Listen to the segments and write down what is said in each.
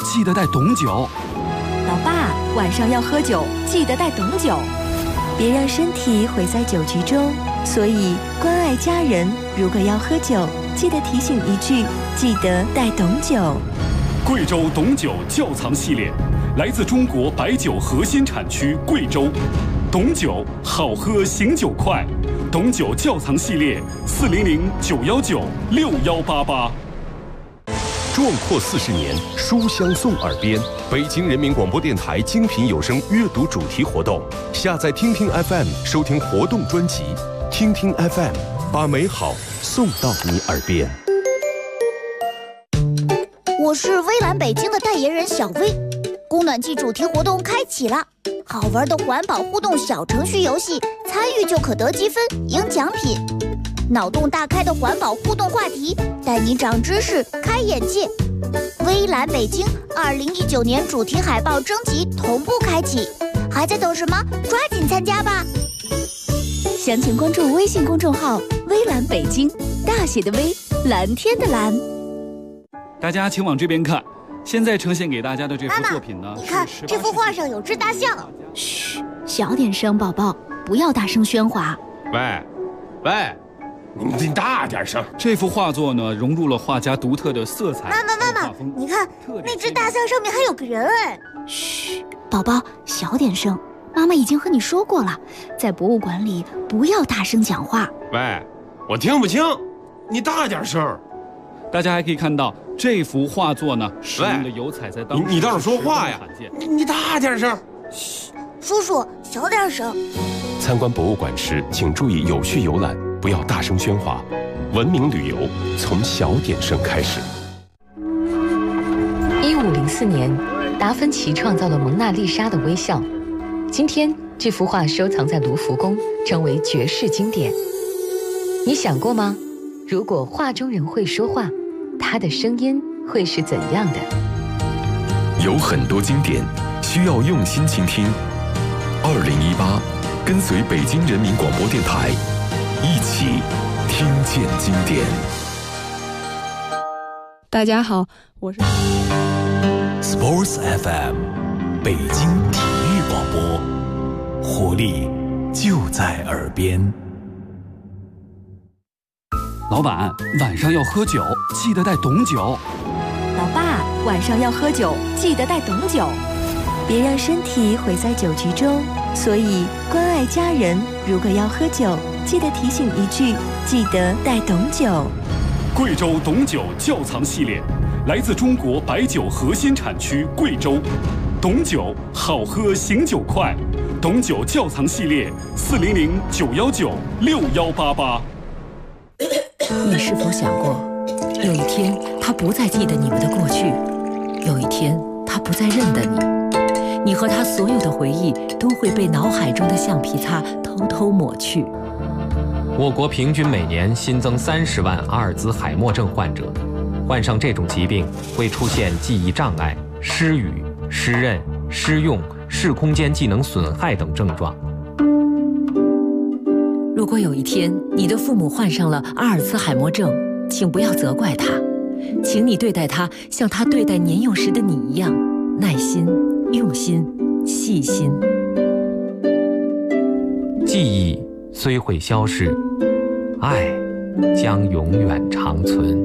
记得带董酒。 老爸，晚上要喝酒，记得带董酒，别让身体毁在酒局中。所以关爱家人，如果要喝酒，记得提醒一句，记得带董酒。 贵州董酒窖藏系列，来自中国白酒核心产区贵州。董酒好喝醒酒快，董酒窖藏系列400-919-6188。 壮阔40年，书香送耳边。北京人民广播电台精品有声阅读主题活动，下载听听 FM 收听活动专辑，听听 FM， 把美好送到你耳边。 我是微蓝北京的代言人小薇，供暖季主题活动开启了，好玩的环保互动小程序游戏，参与就可得积分赢奖品。脑洞大开的环保互动话题，带你长知识开眼界。微蓝北京2019年主题海报征集同步开启，还在等什么？抓紧参加吧！ 详情关注微信公众号微蓝北京，大写的微，蓝天的蓝。 大家请往这边看，现在呈现给大家的这幅作品呢， 你看这幅画上有只大象。 嘘，小点声，宝宝，不要大声喧哗。 喂，你大点声。 这幅画作呢，融入了画家独特的色彩。 妈妈，你看那只大象上面还有个人哎。 嘘，宝宝，小点声。妈妈已经和你说过了，在博物馆里不要大声讲话。 喂，我听不清，你大点声。 大家还可以看到这幅画作呢，使用的油彩在当时你倒是说话呀！你大点声。 嘘，叔叔小点声。 参观博物馆时，请注意有序游览，不要大声喧哗。文明旅游从小点声开始。 1504年，达芬奇创造了蒙娜丽莎的微笑。今天，这幅画收藏在卢浮宫，成为绝世经典。你想过吗？如果画中人会说话，他的声音会是怎样的？ 有很多经典需要用心倾听。2018，跟随北京人民广播电台，一起听见经典。 大家好，我是 Sports FM， 北京体育广播，活力就在耳边。 老板，晚上要喝酒，记得带董酒。 老爸，晚上要喝酒，记得带董酒，别让身体毁在酒局中。所以关爱家人，如果要喝酒，记得提醒一句，记得带董酒。 贵州董酒窖藏系列，来自中国白酒核心产区贵州。董酒好喝醒酒快，董酒窖藏系列400-919-6188。 你是否想过，有一天他不再记得你们的过去，有一天他不再认得你，你和他所有的回忆都会被脑海中的橡皮擦偷偷抹去。 我国平均每年新增30万阿尔兹海默症患者，患上这种疾病会出现记忆障碍、失语、失认、失用、视空间技能损害等症状。 如果有一天你的父母患上了阿尔茨海默症，请不要责怪他，请你对待他像他对待年幼时的你一样，耐心、用心、细心。 记忆虽会消逝，爱将永远长存。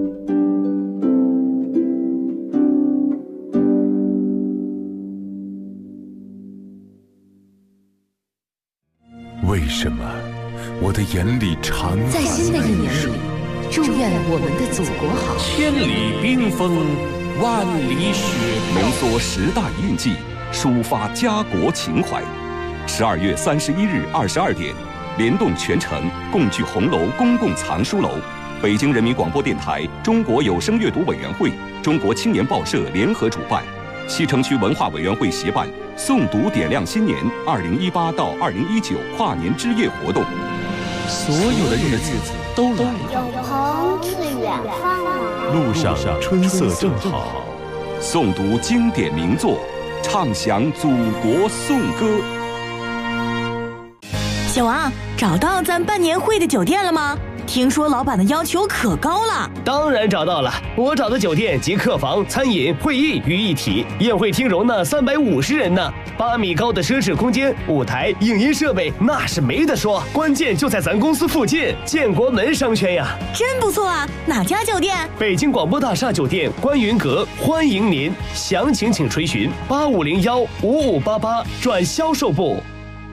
为什么我的眼里常在新的一年里，祝愿我们的祖国好。 千里冰封，万里雪浓缩时代印记，抒发家国情怀。12月31日22点，联动全城共聚红楼公共藏书楼，北京人民广播电台、中国有声阅读委员会、中国青年报社联合主办，西城区文化委员会协办诵读点亮新年2018到2019跨年之夜活动。 所有的日子都来了， 永恒是远方啊！ 路上春色正好， 诵读经典名作，唱响祖国颂歌。 小王，找到咱办年会的酒店了吗？听说老板的要求可高了。 当然找到了，我找的酒店集客房、餐饮、会议于一体，宴会厅容纳350人呢，8米高的奢侈空间，舞台、影音设备那是没得说。关键就在咱公司附近，建国门商圈呀。 真不错啊！哪家酒店？ 北京广播大厦酒店观云阁，欢迎您。详情请垂询8501-5588转销售部。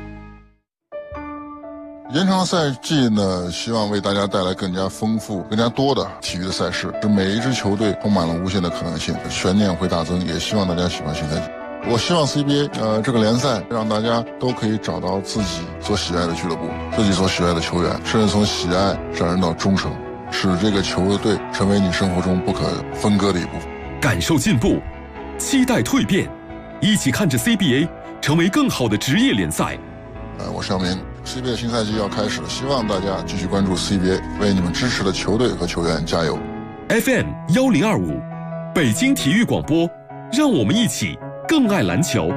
延长赛季呢，希望为大家带来更加丰富、更加多的体育的赛事，使每一支球队充满了无限的可能性，悬念会大增。也希望大家喜欢新赛季。我希望 CBA 这个联赛让大家都可以找到自己所喜爱的俱乐部、自己所喜爱的球员，甚至从喜爱上升到忠诚，使这个球队成为你生活中不可分割的一部分。 感受进步，期待蜕变，一起看着 CBA 成为更好的职业联赛。 我是姚明。CBA 新赛季要开始了，希望大家继续关注 CBA， 为你们支持的球队和球员加油。 FM 1025，北京体育广播，让我们一起更爱篮球。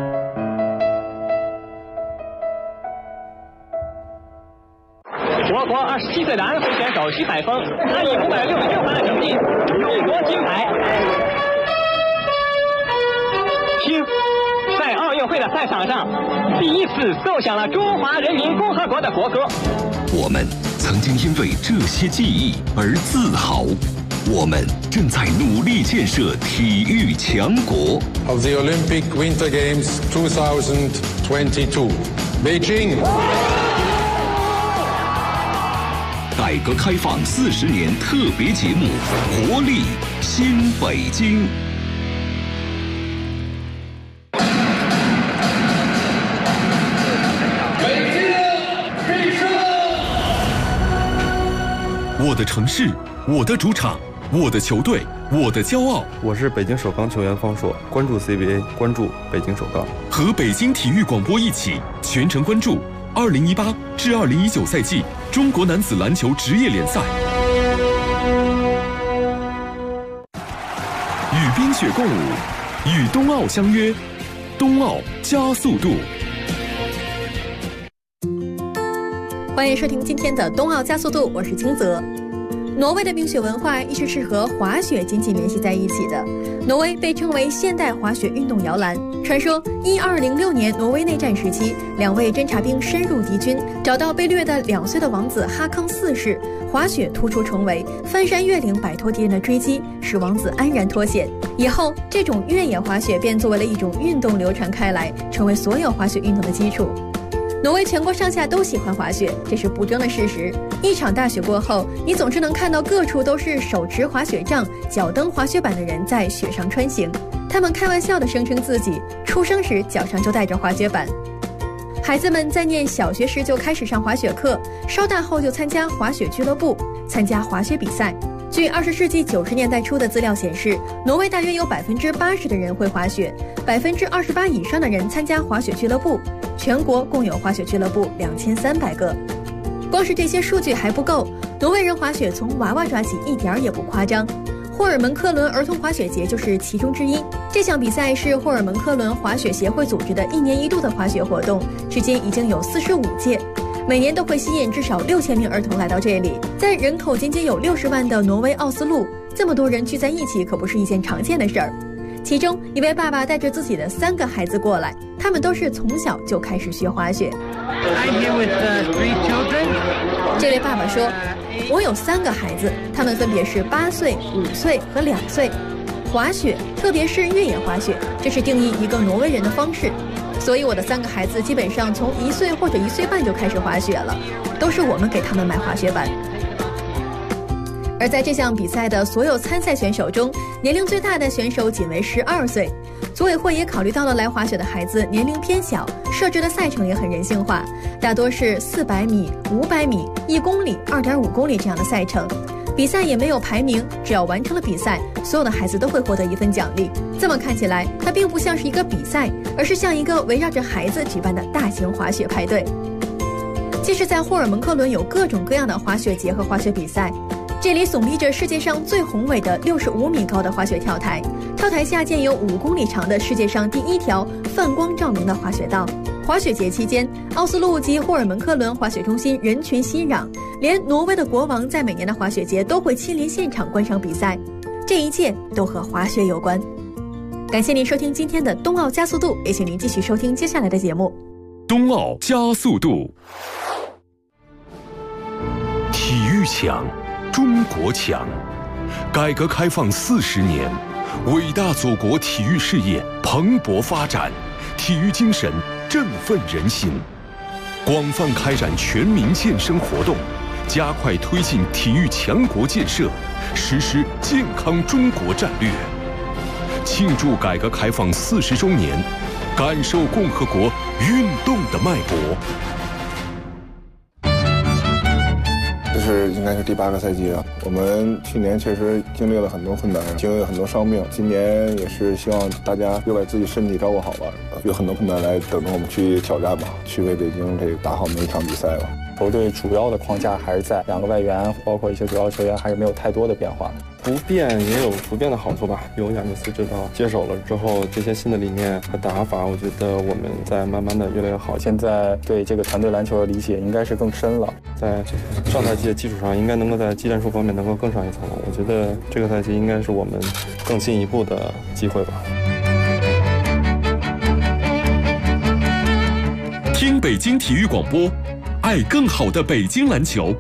我国27岁的安徽选手徐海峰，他以566分的成绩勇夺金牌。听。在奥运会的赛场上，第一次奏响了中华人民共和国的国歌。 我们曾经因为这些记忆而自豪，我们正在努力建设体育强国。 Of the Olympic Winter Games 2022, Beijing。 改革开放40年特别节目《活力新北京》。我的城市，我的主场，我的球队，我的骄傲。 我是北京首钢球员方硕，关注 CBA， 关注北京首钢。 和北京体育广播一起全程关注2018至2019赛季中国男子篮球职业联赛。与冰雪共舞，与冬奥相约，冬奥加速度。 欢迎收听今天的冬奥加速度，我是金泽。挪威的冰雪文化一直是和滑雪紧紧联系在一起的。挪威被称为现代滑雪运动摇篮。传说1206年挪威内战时期，2位侦察兵深入敌军，找到被掠的2岁的王子哈康4世，滑雪突出重围，翻山越岭摆脱敌人的追击，使王子安然脱险。以后这种越野滑雪便作为了一种运动流传开来，成为所有滑雪运动的基础。挪威全国上下都喜欢滑雪，这是不争的事实。一场大雪过后，你总是能看到各处都是手持滑雪杖、脚蹬滑雪板的人在雪上穿行。他们开玩笑地声称自己出生时脚上就带着滑雪板。孩子们在念小学时就开始上滑雪课，稍大后就参加滑雪俱乐部，参加滑雪比赛。据20世纪90年代初的资料显示，挪威大约有80%的人会滑雪，28%以上的人参加滑雪俱乐部。全国共有滑雪俱乐部2300个。光是这些数据还不够，挪威人滑雪从娃娃抓起一点儿也不夸张。霍尔门克伦儿童滑雪节就是其中之一。这项比赛是霍尔门克伦滑雪协会组织的1年1度的滑雪活动，至今已经有45届，每年都会吸引至少6000名儿童来到这里。在人口仅仅有60万的挪威奥斯陆，这么多人聚在一起可不是一件常见的事儿。其中一位爸爸带着自己的3个孩子过来，他们都是从小就开始学滑雪。这位爸爸说，我有3个孩子，他们分别是8岁、5岁和2岁。滑雪，特别是越野滑雪，这是定义一个挪威人的方式。所以我的3个孩子基本上从1岁或者1岁半就开始滑雪了，都是我们给他们买滑雪板。而在这项比赛的所有参赛选手中，年龄最大的选手仅为12岁。组委会也考虑到了来滑雪的孩子年龄偏小，设置的赛程也很人性化，大多是400米、500米、1公里、2.5公里这样的赛程。比赛也没有排名，只要完成了比赛，所有的孩子都会获得1份奖励。这么看起来，它并不像是一个比赛，而是像一个围绕着孩子举办的大型滑雪派对。即使在霍尔门克伦有各种各样的滑雪节和滑雪比赛，这里耸立着世界上最宏伟的65米高的滑雪跳台，跳台下建有5公里长的世界上第1条泛光照明的滑雪道。 滑雪节期间，奥斯陆及霍尔蒙克伦滑雪中心人群熙攘，连挪威的国王在每年的滑雪节都会亲临现场观赏比赛，这一切都和滑雪有关。感谢您收听今天的冬奥加速度，也请您继续收听接下来的节目。 冬奥加速度，体育强，中国强。改革开放40年，伟大祖国体育事业蓬勃发展，体育精神振奋人心。广泛开展全民健身活动，加快推进体育强国建设，实施健康中国战略。庆祝改革开放40周年，感受共和国运动的脉搏。 这是应该是第8个赛季了。我们去年确实经历了很多困难，经历了很多伤病。今年也是希望大家又把自己身体照顾好吧，有很多困难来等着我们去挑战吧，去为北京这打好每一场比赛吧。 球队主要的框架还是在，2个外援，包括一些主要球员还是没有太多的变化。 不变也有不变的好处吧。有亚尼斯指导接手了之后，这些新的理念和打法，我觉得我们在慢慢的越来越好。 现在对这个团队篮球的理解应该是更深了， 在上赛季的基础上，应该能够在技战术方面能够更上一层楼。我觉得这个赛季应该是我们更进一步的机会吧。 听北京体育广播，爱更好的北京篮球。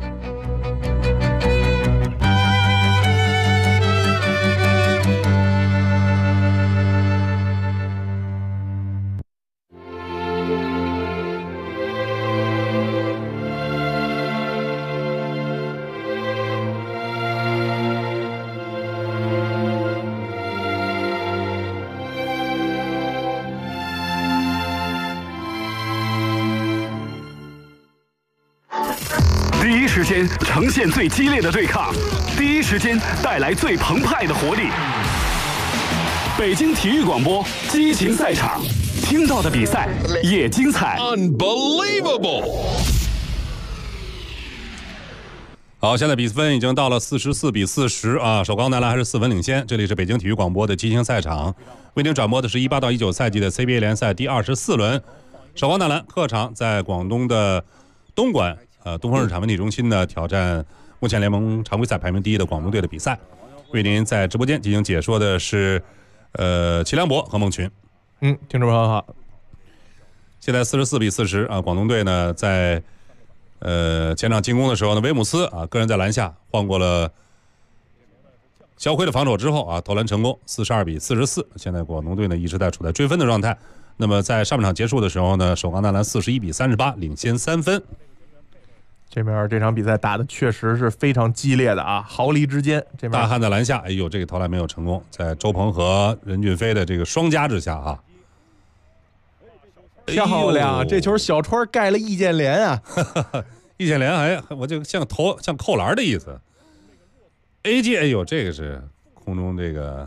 第一时间呈现最激烈的对抗，第一时间带来最澎湃的活力。北京体育广播激情赛场，听到的比赛也精彩。 Unbelievable！ 好，现在比分已经到了44-40啊，首钢男篮还是4分领先。这里是北京体育广播的激情赛场，为您转播的是18到19赛季的 CBA 联赛第24轮。首钢男篮客场在广东的东莞。东风日产文体中心呢挑战目前联盟常规赛排名第1的广东队的比赛，为您在直播间进行解说的是齐良博和孟群。 听众朋友好。 现在44-40啊，广东队呢在前场进攻的时候呢，威姆斯啊个人在篮下晃过了肖辉的防守之后啊，投篮成功，42-44。现在广东队呢一直在处在追分的状态。那么在上半场结束的时候呢，首钢男篮41-38领先3分。 这边这场比赛打的确实是非常激烈的啊，毫厘之间。这边大汉在篮下，哎呦，这个投篮没有成功，在周鹏和任骏飞的这个双加之下啊， 漂亮！这球小川盖了易建联啊， 易建联哎，我就像扣篮的意思。AG， 哎呦，这个是空中这个，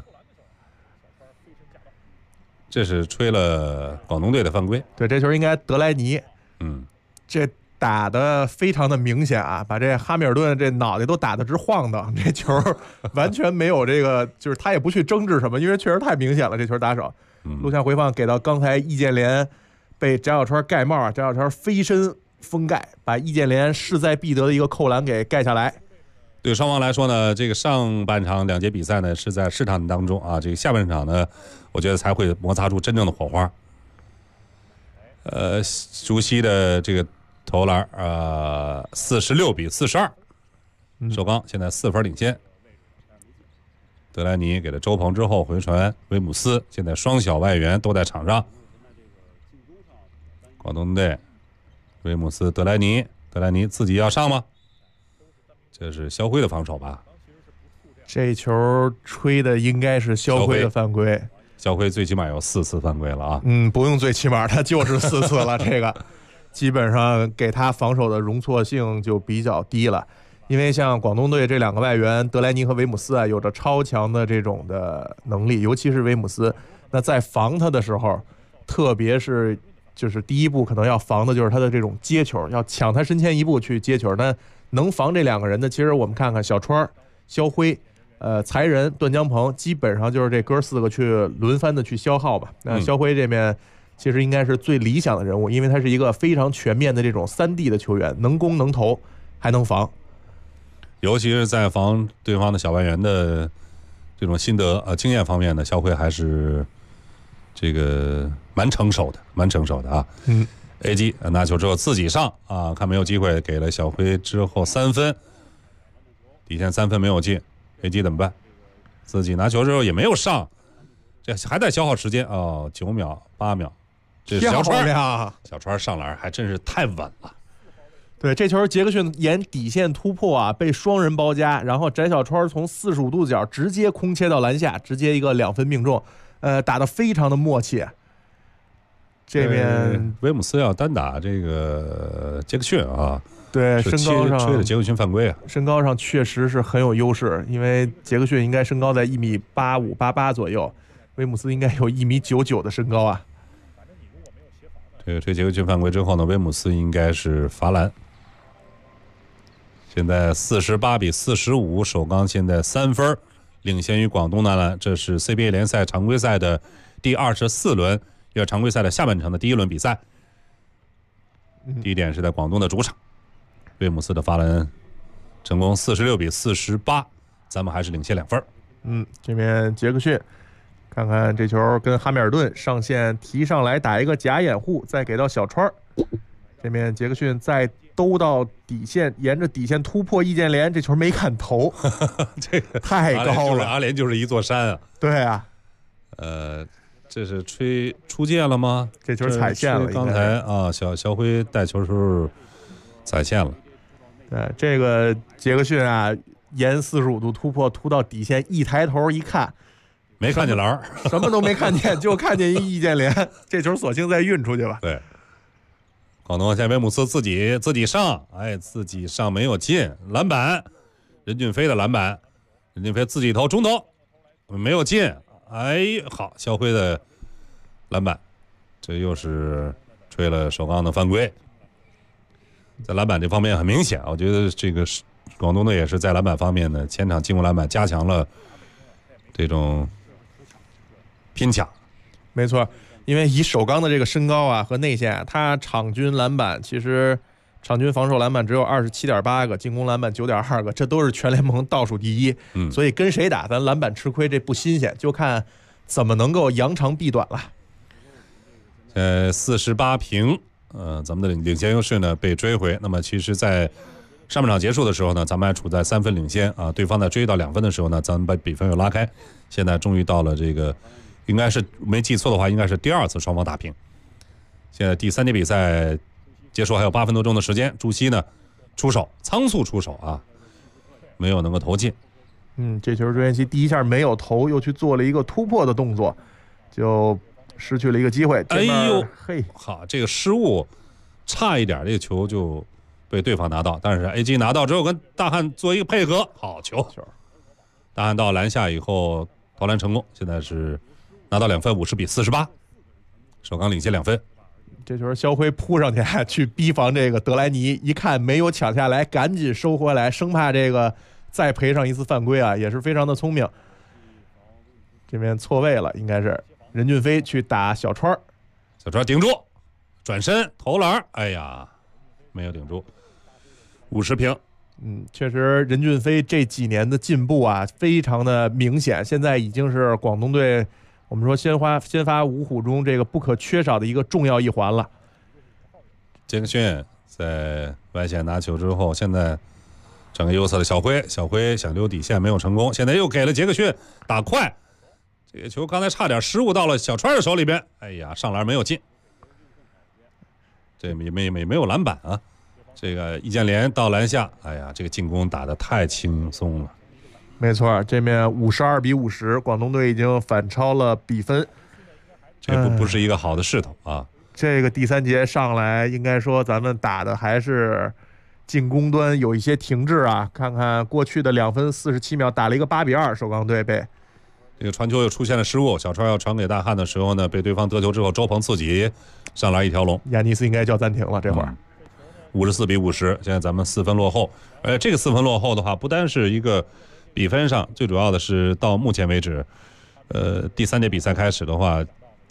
这是吹了广东队的犯规。 对，这球应该德莱尼。这打的非常的明显啊，把这哈密尔顿这脑袋都打得直晃荡，这球完全没有这个，就是他也不去争执什么，因为确实太明显了，这球打手。录像回放给到刚才易建联被翟小川盖帽，翟小川飞身封盖，把易建联势在必得的一个扣篮给盖下来。 对双方来说呢，这个上半场2节比赛呢是在试探当中啊，这个下半场呢，我觉得才会摩擦出真正的火花。熟悉的这个投篮46-42，首钢现在4分领先。德莱尼给了周鹏之后回传威姆斯，现在双小外援都在场上。广东队威姆斯德莱尼自己要上吗？这是肖辉的防守吧？ 这球吹的应该是肖辉的犯规。 肖辉最起码有4次犯规了啊！ 不用最起码，他就是4次了。这个基本上给他防守的容错性就比较低了，因为像广东队这2个外援德莱尼和维姆斯啊，有着超强的这种的能力，尤其是维姆斯。那在防他的时候，特别是就是第一步可能要防的就是他的这种接球，要抢他身前一步去接球。那能防这2个人的，其实我们看看小川、肖辉。才人段江鹏基本上就是这哥4个去轮番的去消耗吧。那肖辉这边其实应该是最理想的人物，因为他是一个非常全面的这种3D 的球员，能攻能投还能防， 尤其是在防对方的小外援的这种心得经验方面呢，肖辉还是这个蛮成熟的啊。A G 拿球之后自己上啊，看没有机会，给了小辉之后3分，底线3分没有进 ，A G 怎么办？自己拿球之后也没有上，这还在消耗时间哦，9秒8秒，这是小川上篮还真是太稳了。 对，这球杰克逊沿底线突破啊，被双人包夹，然后翟小川从45度角直接空切到篮下，直接一个2分命中，打得非常的默契。这边威姆斯要单打这个杰克逊啊， 对，身高上吹的杰克逊犯规啊， 身高上确实是很有优势，因为杰克逊应该身高在1.85、88左右，威姆斯应该有1.99米的身高啊。 这个吹杰克逊犯规之后呢，威姆斯应该是罚篮。现在48比45，首钢现在3分，领先于广东男篮。这是 CBA 联赛常规赛的第24轮，也是常规赛的下半程的第1轮比赛。第一点是在广东的主场，威姆斯的罚篮成功46比48，咱们还是领先2分。 这边杰克逊，看看这球跟哈密尔顿上线提上来打一个假掩护，再给到小川。这边杰克逊再兜到底线，沿着底线突破易建联，这球没敢投， 这个太高了。 阿联就是一座山啊。 对啊， 这是吹出界了吗？ 这球踩线了。 刚才啊，小辉带球的时候踩线了。 对，这个杰克逊啊，沿45度突破突到底线，一抬头一看， 没看见篮， 什么都没看见，就看见一易建联，这球索性再运出去吧。 对。广东现在威姆斯自己上，自己上没有进，篮板，任骏飞的篮板，任骏飞自己投中投，没有进，好，肖辉的篮板，这又是吹了首钢的犯规，在篮板这方面很明显，我觉得这个广东队也是在篮板方面呢，前场进攻篮板加强了这种拼抢， 没错。因为以首钢的这个身高啊和内线啊，他场均篮板其实场均防守篮板只有27.8个，进攻篮板9.2个，这都是全联盟倒数第一。所以跟谁打咱篮板吃亏这不新鲜，就看怎么能够扬长避短了。 48平，咱们的领先优势呢被追回。那么其实，在上半场结束的时候呢，咱们还处在3分领先啊，对方在追到2分的时候呢，咱们把比分又拉开。现在终于到了这个。应该是没记错的话，应该是第2次双方打平。现在第3节比赛结束还有8分多钟的时间，朱熹呢仓促出手啊，没有能够投进。 这球朱彦曦第一下没有投，又去做了一个突破的动作，就失去了一个机会。好， 这个失误差一点，这个球就被对方拿到，但是 AG 拿到之后跟大汉做一个配合，好球！大汉到篮下以后投篮成功，现在是。拿到2分，50比48，首钢领先2分。 这球肖辉扑上去去逼防这个德莱尼，一看没有抢下来，赶紧收回来，生怕这个再赔上一次犯规啊，也是非常的聪明。这边错位了，应该是任骏飞去打小川， 小川顶住，转身投篮，没有顶住，50平。 确实任骏飞这几年的进步啊，非常的明显，现在已经是广东队。我们说先发五虎中这个不可缺少的一个重要一环了。 杰克逊在外线拿球之后，现在整个右侧的小辉想溜底线没有成功，现在又给了杰克逊打快，这个球刚才差点失误到了小川的手里边，上篮没有进，这也没有篮板啊。这个易建联到篮下，这个进攻打得太轻松了。 没错，这面52比50，广东队已经反超了比分。 这不是一个好的势头啊。 这个第3节上来，应该说咱们打的还是进攻端有一些停滞啊。看看过去的2分47秒，打了一个8比2，首钢队被这个传球又出现了失误，小川要传给大汉的时候呢，被对方得球之后，周鹏自己上篮一条龙。 亚尼斯应该叫暂停了，这会儿。 54比50，现在咱们4分落后。这个4分落后的话，不单是一个。比分上最主要的是到目前为止，第3节比赛开始的话，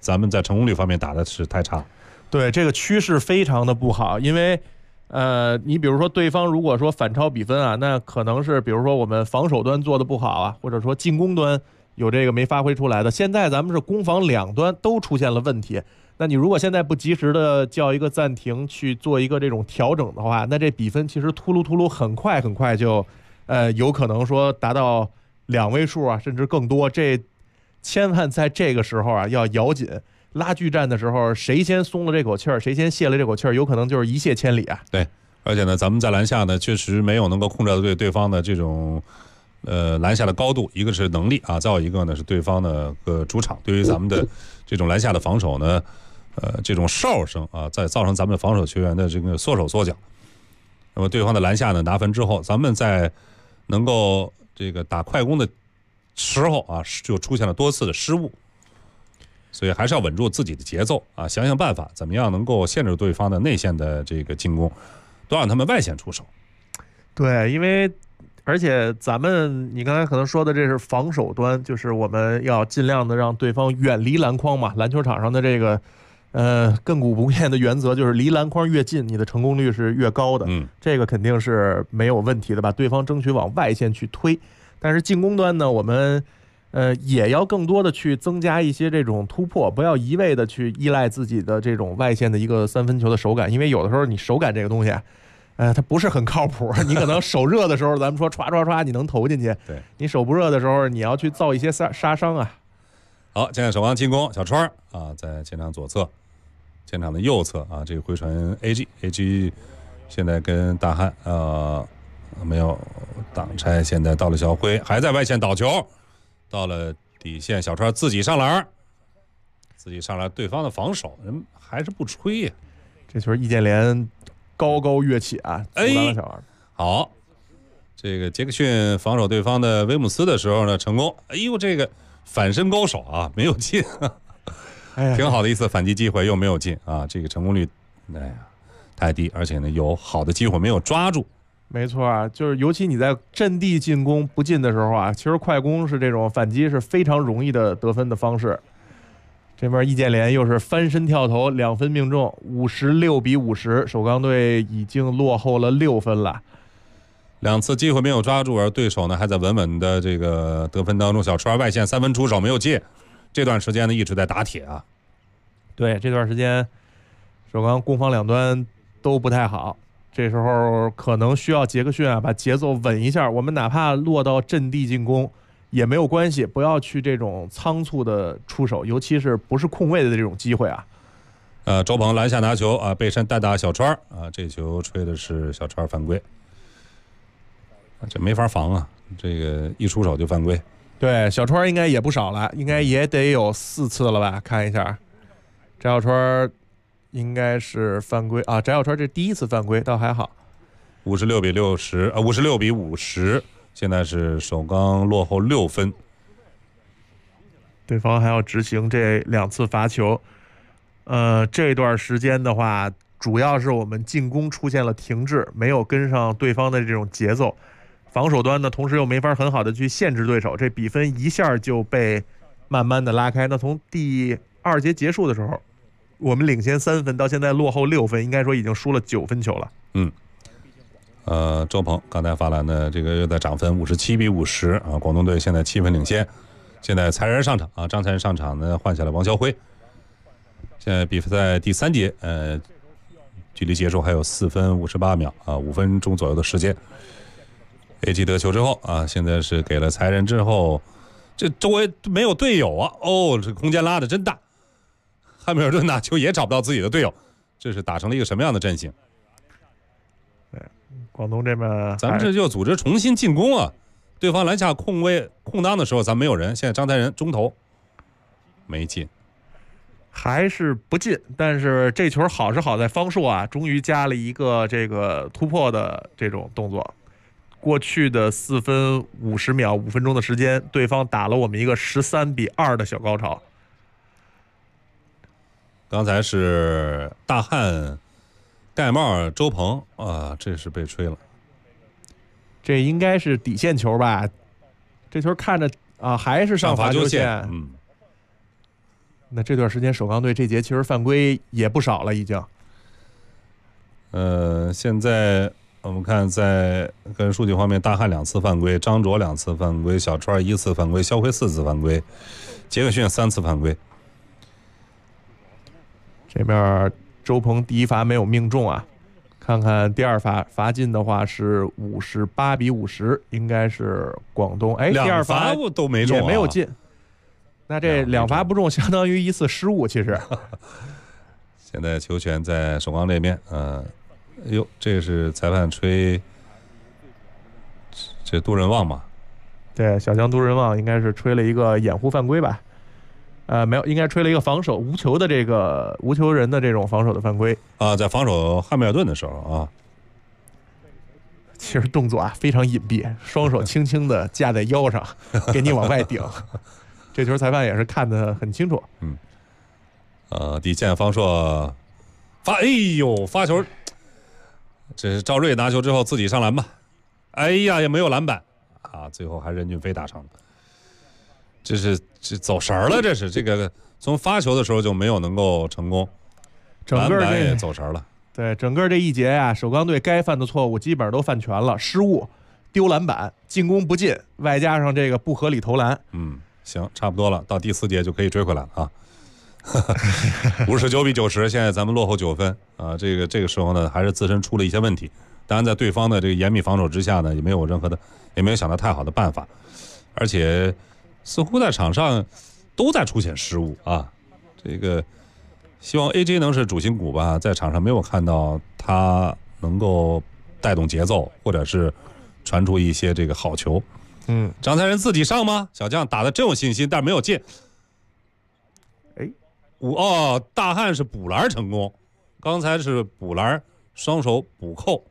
咱们在成功率方面打的是太差。 对，这个趋势非常的不好，因为你比如说对方如果说反超比分啊，那可能是比如说我们防守端做的不好啊，或者说进攻端有这个没发挥出来的。现在咱们是攻防两端都出现了问题，那你如果现在不及时的叫一个暂停去做一个这种调整的话，那这比分其实突噜很快就有可能说达到2位数啊，甚至更多。这千万在这个时候啊要咬紧。拉锯战的时候，谁先松了这口气儿，谁先泄了这口气儿，有可能就是一泻千里啊。 对，而且呢，咱们在篮下呢，确实没有能够控制对方的这种篮下的高度，一个是能力啊，再有一个呢是对方的主场对于咱们的这种篮下的防守呢，这种哨声啊，在造成咱们防守球员的这个缩手缩脚。那么对方的篮下呢拿分之后，咱们在能够这个打快攻的时候啊，就出现了多次的失误。所以还是要稳住自己的节奏啊，想想办法，怎么样能够限制对方的内线的这个进攻，多让他们外线出手。 对，因为而且咱们你刚才可能说的这是防守端，就是我们要尽量的让对方远离篮筐嘛。篮球场上的这个亘古不变的原则就是离篮筐越近，你的成功率是越高的。这个肯定是没有问题的，把对方争取往外线去推。但是进攻端呢，我们也要更多的去增加一些这种突破，不要一味的去依赖自己的这种外线的一个3分球的手感，因为有的时候你手感这个东西，它不是很靠谱。你可能手热的时候，咱们说歘你能投进去，对，你手不热的时候，你要去造一些杀伤啊。 好，现在首钢进攻，小川啊，在前场左侧，前场的右侧啊，这个回传 AG 现在跟大汉没有挡拆，现在到了小辉，还在外线倒球。到了底线，小川自己上篮，对方的防守人还是不吹呀。 这球易建联高跃起啊，阻挡了小孩。 好，这个杰克逊防守对方的威姆斯的时候呢，成功。哎呦，这个反身高手啊，没有进，挺好的一次反击机会，又没有进啊，这个成功率太低，而且呢有好的机会没有抓住。 没错啊，就是尤其你在阵地进攻不进的时候啊，其实快攻是这种反击是非常容易的得分的方式。这边易建联又是翻身跳投2分命中，56-50，首钢队已经落后了6分了。 2次机会没有抓住，而对手呢还在稳稳的这个得分当中。小川外线3分出手没有进，这段时间呢一直在打铁啊。 对，这段时间首钢攻防两端都不太好。这时候可能需要杰克逊啊把节奏稳一下，我们哪怕落到阵地进攻也没有关系，不要去这种仓促的出手，尤其是不是空位的这种机会啊。 周鹏篮下拿球啊，背身带打小川啊，这球吹的是小川犯规，这没法防啊，这个一出手就犯规。 对，小川应该也不少了，应该也得有4次了吧？看一下，翟小川应该是犯规啊！翟小川这第1次犯规倒还好。 56-50，现在是首钢落后6分。 对方还要执行这2次罚球。这段时间的话，主要是我们进攻出现了停滞，没有跟上对方的这种节奏。防守端呢，同时又没法很好的去限制对手，这比分一下就被慢慢的拉开。那从第2节结束的时候，我们领先3分，到现在落后6分，应该说已经输了9分球了。 周鹏刚才发来的这个又在涨分，57-50啊，广东队现在7分领先。现在才人上场啊，张才人上场呢，换下了王霄辉。现在比赛第3节，距离结束还有4分58秒啊，5分钟左右的时间。AG 得球之后啊，现在是给了才人之后，这周围没有队友啊，这空间拉的真大。汉密尔顿拿球也找不到自己的队友，这是打成了一个什么样的阵型？ 对，广东这边咱们这就组织重新进攻啊！对方篮下空当的时候，咱没有人，现在张才人中投没进， 还是不进。但是这球好是好在方硕啊，终于加了一个这个突破的这种动作。过去的4分50秒，5分钟的时间，对方打了我们一个13-2的小高潮。 刚才是大汉、盖帽、周鹏啊，这是被吹了。 这应该是底线球吧？这球看着啊，还是上罚球线。 那这段时间首钢队这节其实犯规也不少了，已经。 现在我们看在个人数据方面，大汉2次犯规，张卓2次犯规，小川1次犯规，肖辉4次犯规，杰克逊3次犯规。 这边周鹏第一罚没有命中啊，看看第二罚进的话是58-50，应该是广东。哎，第二罚都没中， 也没有进。那这2罚不中，相当于1次失误。其实， 现在球权在首钢这边。哟，这是裁判吹，这杜仁旺嘛？ 对，小将杜仁旺应该是吹了一个掩护犯规吧？没有，应该吹了一个防守无球的这个无球人的这种防守的犯规啊，在防守汉密尔顿的时候啊。 其实动作啊非常隐蔽，双手轻轻的架在腰上，给你往外顶。这球裁判也是看得很清楚。 底线方硕哎呦，发球，这是赵睿拿球之后自己上篮吧？哎呀，也没有篮板啊，最后还任骏飞打成了。这走神了，这是这个从发球的时候就没有能够成功， 篮板也走神了。 对，整个这一节啊，首钢队该犯的错误基本上都犯全了，失误、丢篮板、进攻不进，外加上这个不合理投篮。 行，差不多了，到第4节就可以追回来了啊。59-90，现在咱们落后9分啊。这个时候呢，还是自身出了一些问题。当然，在对方的这个严密防守之下呢，也没有想到太好的办法，而且似乎在场上都在出现失误啊。这个希望 AJ 能是主心骨吧，在场上没有看到他能够带动节奏，或者是传出一些这个好球。张才仁自己上吗？小将打得真有信心，但是没有进。大汉是补篮成功，刚才是补篮双手补扣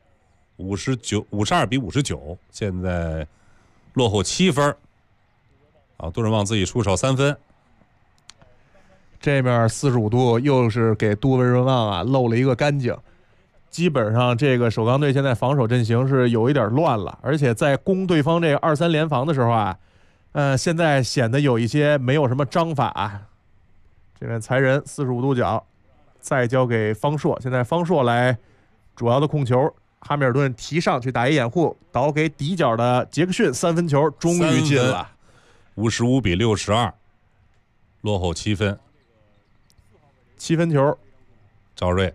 ，52-59，现在落后7分。杜仁旺自己出手3分。 这面45度又是给杜仁旺啊漏了一个干净。基本上这个首钢队现在防守阵型是有一点乱了，而且在攻对方这个2-3联防的时候啊，现在显得有一些没有什么章法。这边才仁45度角，再交给方硕，现在方硕来主要的控球，哈密尔顿提上去打一掩护，倒给底角的杰克逊3分球，终于进了 ，55-62，落后7分 ，7分球， 赵睿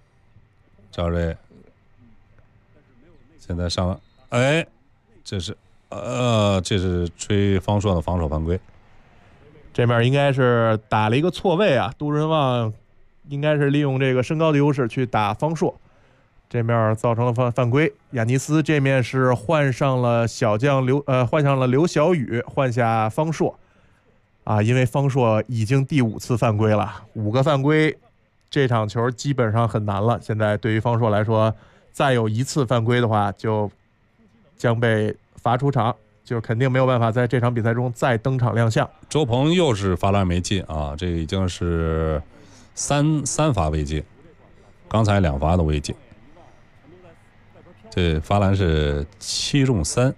现在上了，哎，这是吹方硕的防守犯规。 这面应该是打了一个错位啊，杜仁旺应该是利用这个身高的优势去打方硕，这面造成了犯规。亚尼斯这面是换上了刘晓宇，换下方硕啊，因为方硕已经第5次犯规了，5个犯规，这场球基本上很难了。现在对于方硕来说，再有1次犯规的话，就将被罚出场。就是肯定没有办法在这场比赛中再登场亮相。 周鹏又是罚篮没进啊，这已经是三罚未进，刚才2罚都未进，这罚篮是7中3。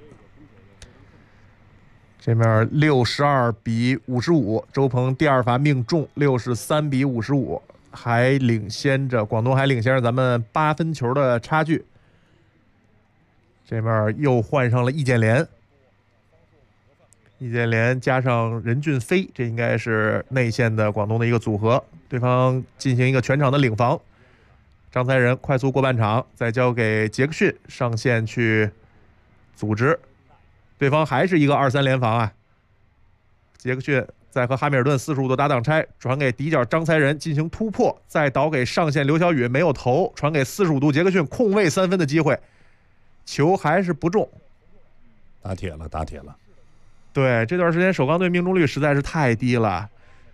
这面62-55，周鹏第2罚命中，63-55，还领先着广东，还领先着咱们8分球的差距。这面又换上了易建联。易建联加上任骏飞，这应该是内线的广东的一个组合，对方进行一个全场的领防。张才仁快速过半场，再交给杰克逊上线去组织，对方还是一个2-3联防啊。杰克逊再和哈密尔顿45度搭档拆，传给底角张才仁进行突破，再倒给上线刘晓宇没有投，传给45度杰克逊空位3分的机会，球还是不中， 打铁了。 对，这段时间首钢队命中率实在是太低了，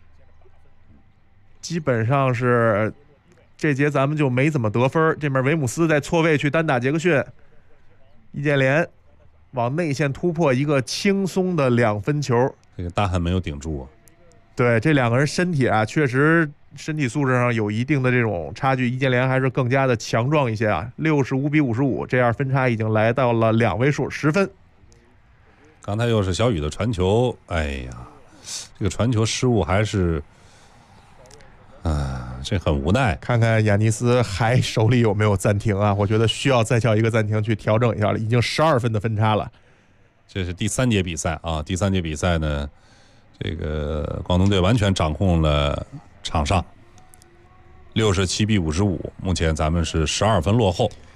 基本上是这节咱们就没怎么得分。这面维姆斯在错位去单打杰克逊，易建联往内线突破一个轻松的2分球， 这个大汉没有顶住啊。 对，这2个人身体啊，确实身体素质上有一定的这种差距，易建联还是更加的强壮一些啊。65-55，这样分差已经来到了2位数10分。 刚才又是小雨的传球，哎呀，这个传球失误还是这很无奈。 看看亚尼斯还手里有没有暂停啊？我觉得需要再叫一个暂停去调整一下了，已经12分的分差了。 这是第3节比赛啊，第3节比赛呢，这个广东队完全掌控了场上，67比55，目前咱们是12分落后。